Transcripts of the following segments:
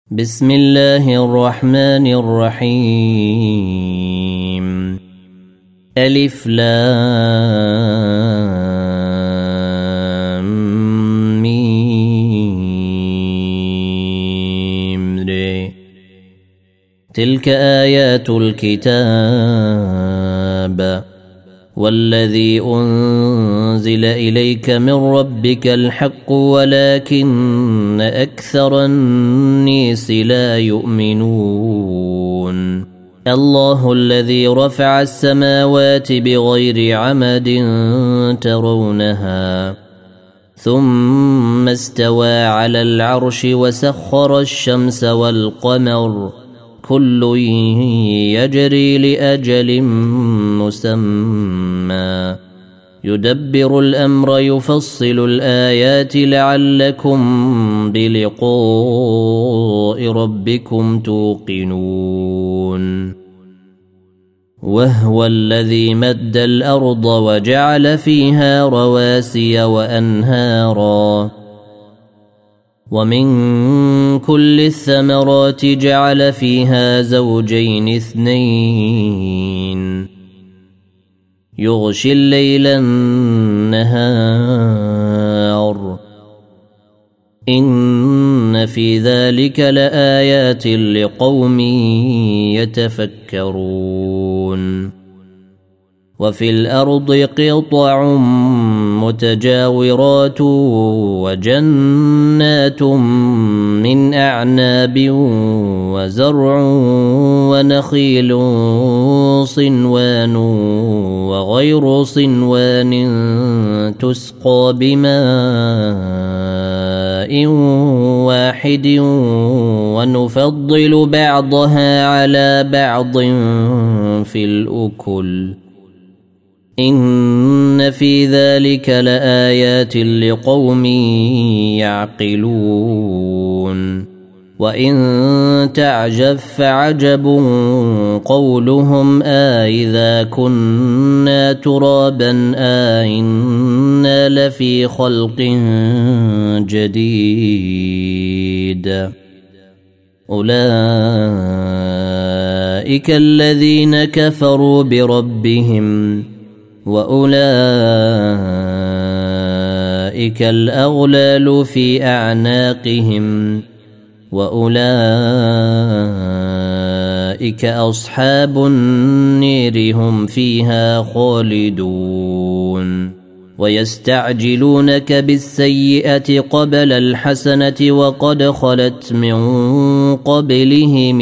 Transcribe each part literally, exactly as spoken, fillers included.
بسم الله الرحمن الرحيم. ألف لام ميم ر. تلك آيات الكتاب والذي أنزل إليك من ربك الحق ولكن أكثر الناس لا يؤمنون. الله الذي رفع السماوات بغير عمد ترونها ثم استوى على العرش وسخر الشمس والقمر كل يجري لأجل مسمى يدبر الأمر يفصل الآيات لعلكم بلقاء ربكم توقنون. وهو الذي مد الأرض وجعل فيها رواسي وأنهارا ومن كل الثمرات جعل فيها زوجين اثنين يغشي الليل النهار إن في ذلك لآيات لقوم يتفكرون. وفي الأرض قطع متجاورات وجنات من أعناب وزرع ونخيل صنوان وغير صنوان تسقى بماء واحد ونفضل بعضها على بعض في الأكل إن في ذلك لآيات لقوم يعقلون. وإن تعجب فعجب قولهم آئذا كنا ترابا آئنا لفي خلق جديد أولئك الذين كفروا بربهم وأولئك الأغلال في أعناقهم وأولئك أصحاب النير هم فيها خالدون. ويستعجلونك بالسيئة قبل الحسنة وقد خلت من قبلهم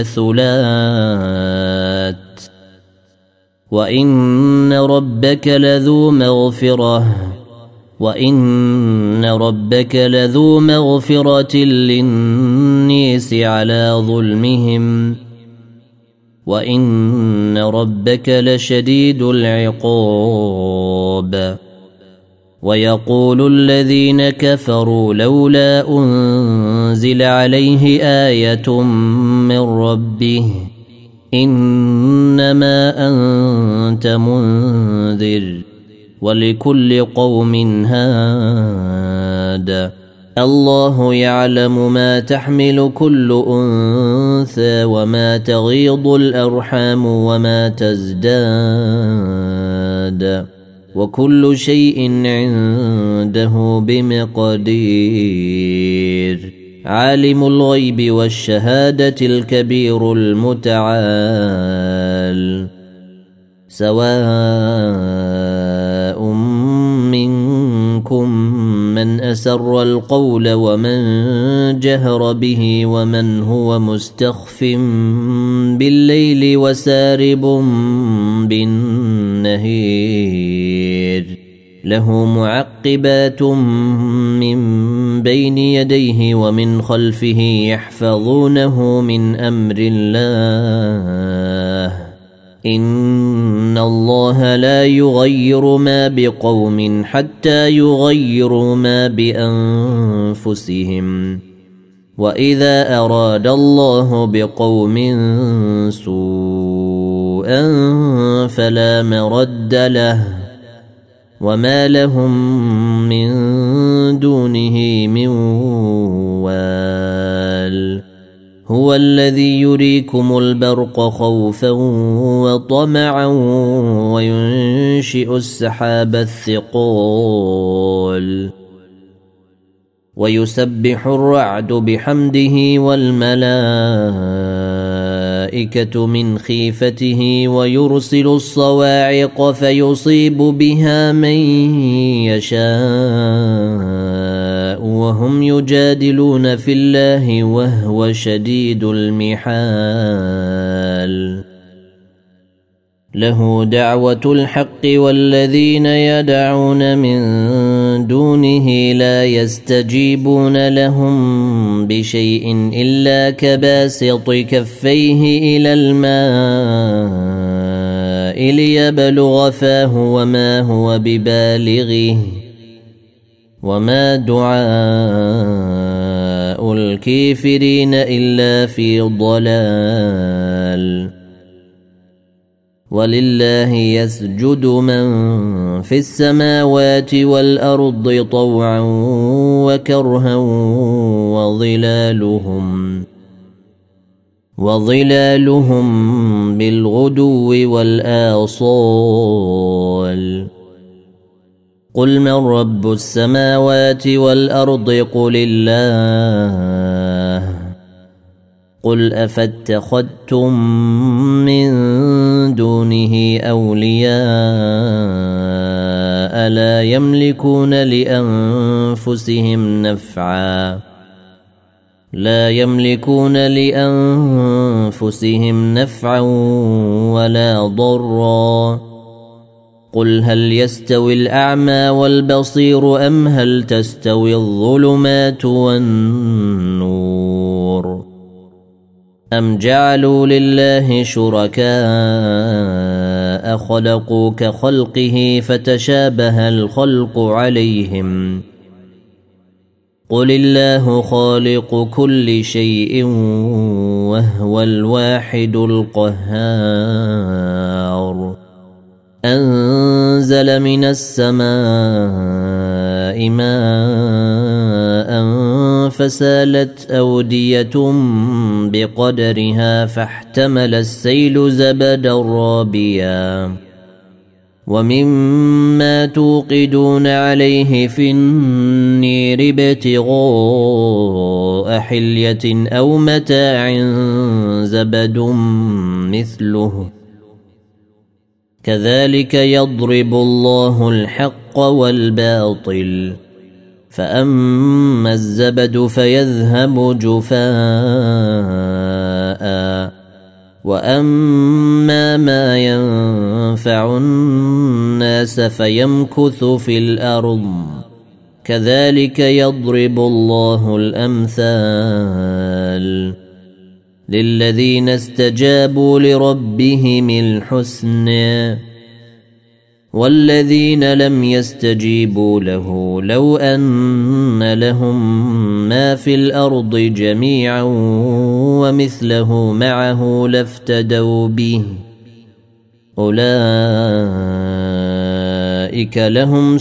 المثلات وإن ربك لذو مغفرة وإن ربك لذو مغفرة للناس على ظلمهم وإن ربك لشديد العقاب. ويقول الذين كفروا لولا أنزل عليه آية من ربه إنما أنت منذر ولكل قوم هاد. الله يعلم ما تحمل كل أنثى وما تغيض الأرحام وما تزداد وكل شيء عنده بمقدير. عالم الغيب والشهادة الكبير المتعال سواء منكم من أسر القول ومن جهر به ومن هو مستخف بالليل وسارب بالنهير له معقبات من بين يديه ومن خلفه يحفظونه من أمر الله إن الله لا يغير ما بقوم حتى يغيروا ما بأنفسهم وإذا أراد الله بقوم سوءا فلا مرد له وما لهم من دونه من وال هو الذي يريكم البرق خوفا وطمعا وينشئ السحاب الثقال ويسبح الرعد بحمده والملائكة من خيفته ويرسل الصواعق فيصيب بها من يشاء وهم يجادلون في الله وهو شديد المحال له دعوة الحق والذين يدعون من دونه لا يستجيبون لهم بشيء إلا كباسط كفيه إلى الماء ليبلغ فاه وما هو ببالغه وما دعاء الكافرين إلا في ضلال ولله يسجد من في السماوات والأرض طوعا وكرها وظلالهم وظلالهم بالغدو والآصال قل من رب السماوات والأرض قل الله قل أفاتخذتم من دونه أولياء لا يملكون لأنفسهم نفعا لا يملكون لأنفسهم نفعا ولا ضرا قل هل يستوي الأعمى والبصير أم هل تستوي الظلمات والنور أم جعلوا لله شركاء خلقوا كخلقه فتشابه الخلق عليهم قل الله خالق كل شيء وهو الواحد القهار أنزل من السماء ماء فسالت أودية بقدرها فاحتمل السيل زبدا رابيا ومما توقدون عليه في النير ابتغاء حلية أو متاع زبد مثله كذلك يضرب الله الحق والباطل فأما الزبد فيذهب جفاء وأما ما ينفع الناس فيمكث في الأرض كذلك يضرب الله الأمثال للذين استجابوا لربهم الحسنى والذين لم يستجيبوا له لو أن لهم ما في الأرض جميعا ومثله معه لافتدوا به أولئك لهم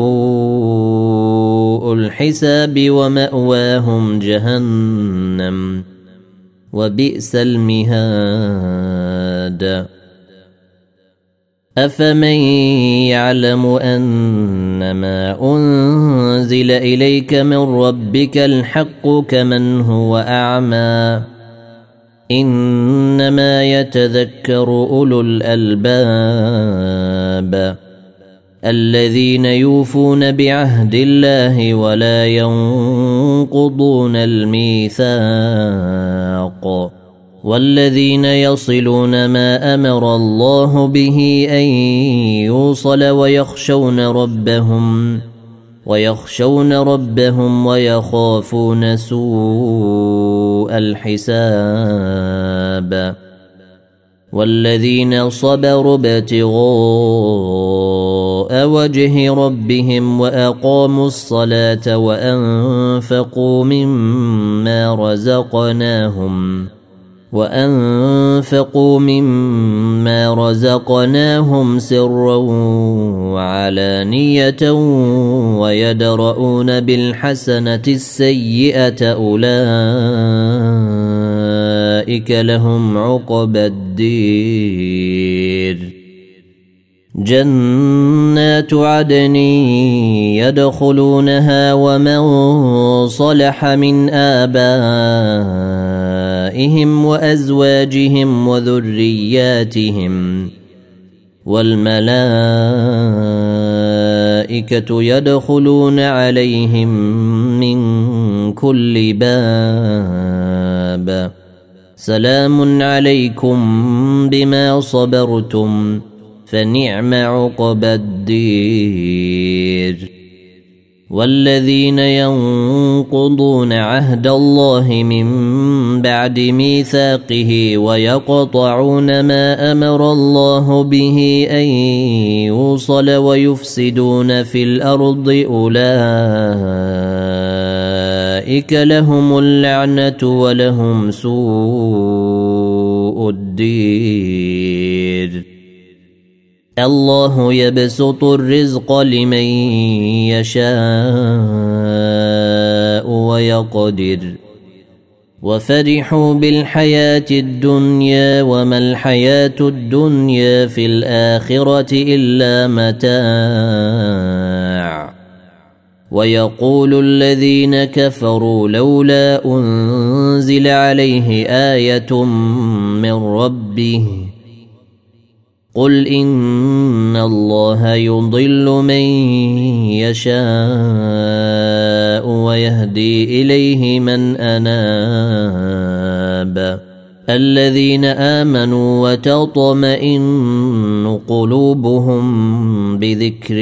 سوء الحساب ومأواهم جهنم وبئس المهاد أفمن يعلم أنما أنزل إليك من ربك الحق كمن هو أعمى إنما يتذكر أولو الألباب الذين يوفون بعهد الله ولا ينقضون الميثاق والذين يصلون ما أمر الله به أن يوصل ويخشون ربهم ويخشون ربهم ويخافون سوء الحساب والذين صبروا ابتغاء وجه ربهم وأقاموا الصلاة وأنفقوا مما رزقناهم وأنفقوا مما رزقناهم سرا وعلانية ويدرؤون بالحسنة السيئة أولئك أولئك لهم عقبى الدير جنات عدن يدخلونها ومن صلح من آبائهم وأزواجهم وذرياتهم والملائكة يدخلون عليهم من كل باب سلام عليكم بما صبرتم فنعم عقبى الدير والذين ينقضون عهد الله من بعد ميثاقه ويقطعون ما أمر الله به أن يوصل ويفسدون في الأرض أولئك لهم اللعنة ولهم سوء الدير الله يبسط الرزق لمن يشاء ويقدر وفرحوا بالحياة الدنيا وما الحياة الدنيا في الآخرة إلا متاع ويقول الذين كفروا لولا أنزل عليه آية من ربه قل إن الله يضل من يشاء ويهدي إليه من أناب الذين آمنوا وتطمئن قلوبهم بذكر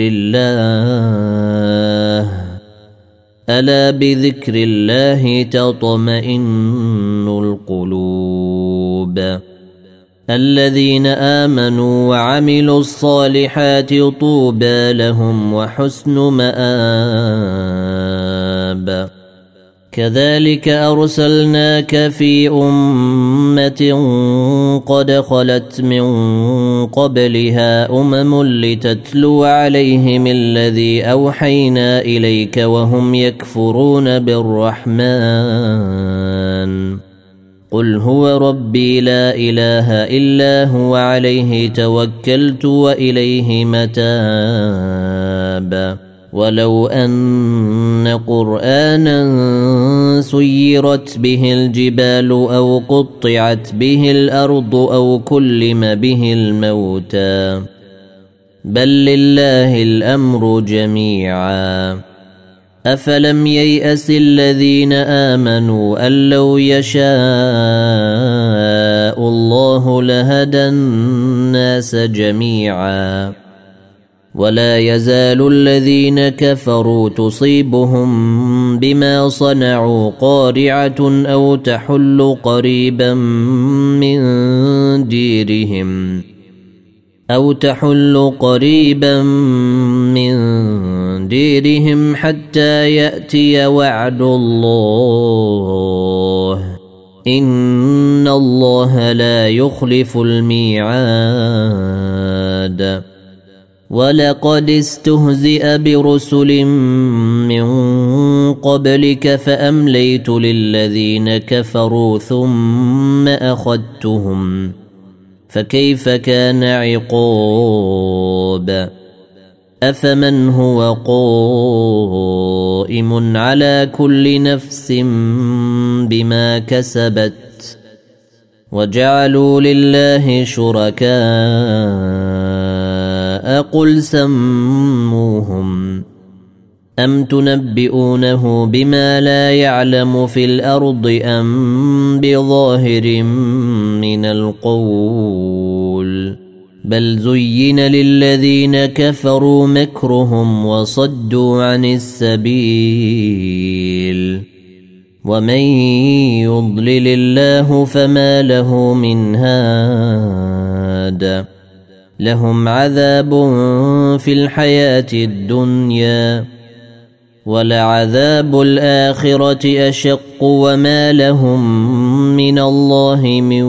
الله ألا بذكر الله تطمئن القلوب الذين آمنوا وعملوا الصالحات طوبى لهم وحسن مآب كذلك أرسلناك في أمة قد خلت من قبلها أمم لتتلو عليهم الذي أوحينا إليك وهم يكفرون بالرحمن قل هو ربي لا إله إلا هو عليه توكلت وإليه متاب ولو أن قرآنا سيرت به الجبال أو قطعت به الأرض أو كلم به الموتى بل لله الأمر جميعا أفلم ييأس الذين آمنوا أن لو يشاء الله لهدى الناس جميعا ولا يزال الذين كفروا تصيبهم بما صنعوا قارعة أو تحل قريبا من ديرهم أو تحل قريبا من ديرهم حتى يأتي وعد الله إن الله لا يخلف الميعاد ولقد استهزئ برسل من قبلك فأمليت للذين كفروا ثم أخذتهم فكيف كان عقاب أفمن هو قائم على كل نفس بما كسبت وجعلوا لله شركاء قل سموهم أم تنبئونه بما لا يعلم في الأرض أم بظاهر من القول بل زين للذين كفروا مكرهم وصدوا عن السبيل ومن يضلل الله فما له من هاد لهم عذاب في الحياة الدنيا ولعذاب الآخرة أشق وما لهم من الله من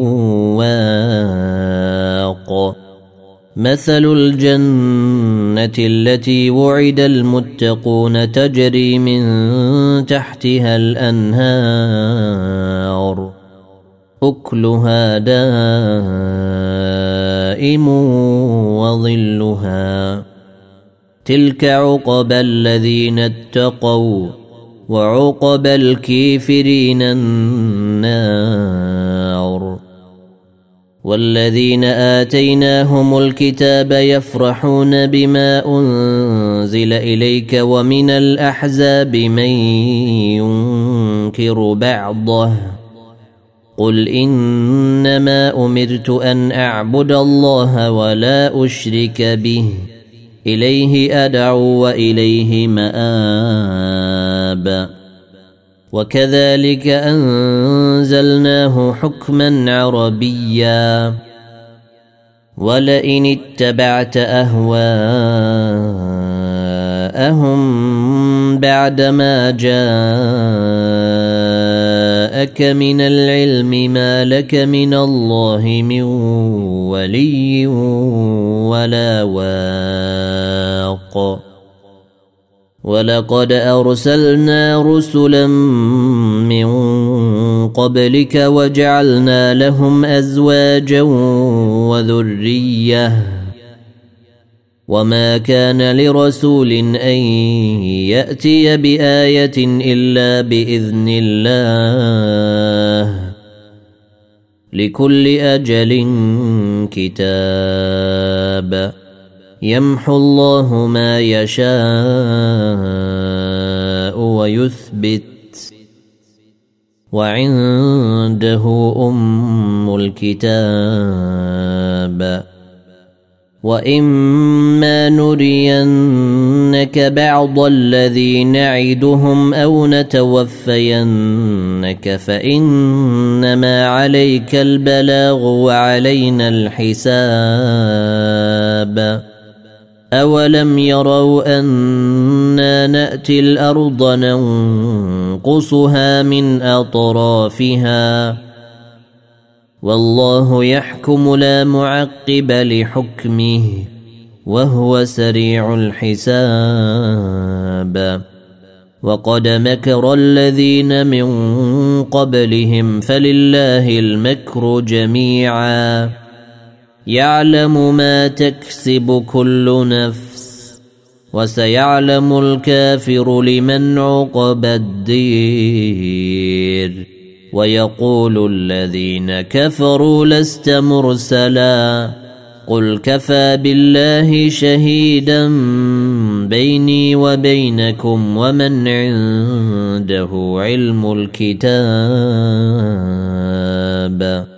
واق مثل الجنة التي وعد المتقون تجري من تحتها الأنهار أكلها دائم وظلها تلك عقبى الذين اتقوا وعقبى الكافرين النار. والذين آتيناهم الكتاب يفرحون بما أنزل إليك ومن الأحزاب من ينكر بعضه قل إنما أمرت أن أعبد الله ولا أشرك به إليه أدعو وإليه مآب. وكذلك أنزلناه حكما عربيا ولئن اتبعت أهواءهم بعدما جاءك من العلم ما لك من الله من ولي ولا واق. ولقد أرسلنا رسلا من قبلك وجعلنا لهم أزواجا وذرية وما كان لرسول أن يأتي بآية إلا بإذن الله لكل أجل كتاب يمحو الله ما يشاء ويثبت وعنده أم الكتاب. وإما نرينك بعض الذي نعدهم أو نتوفينك فإنما عليك البلاغ وعلينا الحساب. أولم يروا أنا نأتي الأرض ننقصها من أطرافها والله يحكم لا معقب لحكمه وهو سريع الحساب. وقد مكر الذين من قبلهم فلله المكر جميعا يعلم ما تكسب كل نفس وسيعلم الكافر لمن عقبى الدير. ويقول الذين كفروا لست مرسلا قل كفى بالله شهيدا بيني وبينكم ومن عنده علم الكتاب.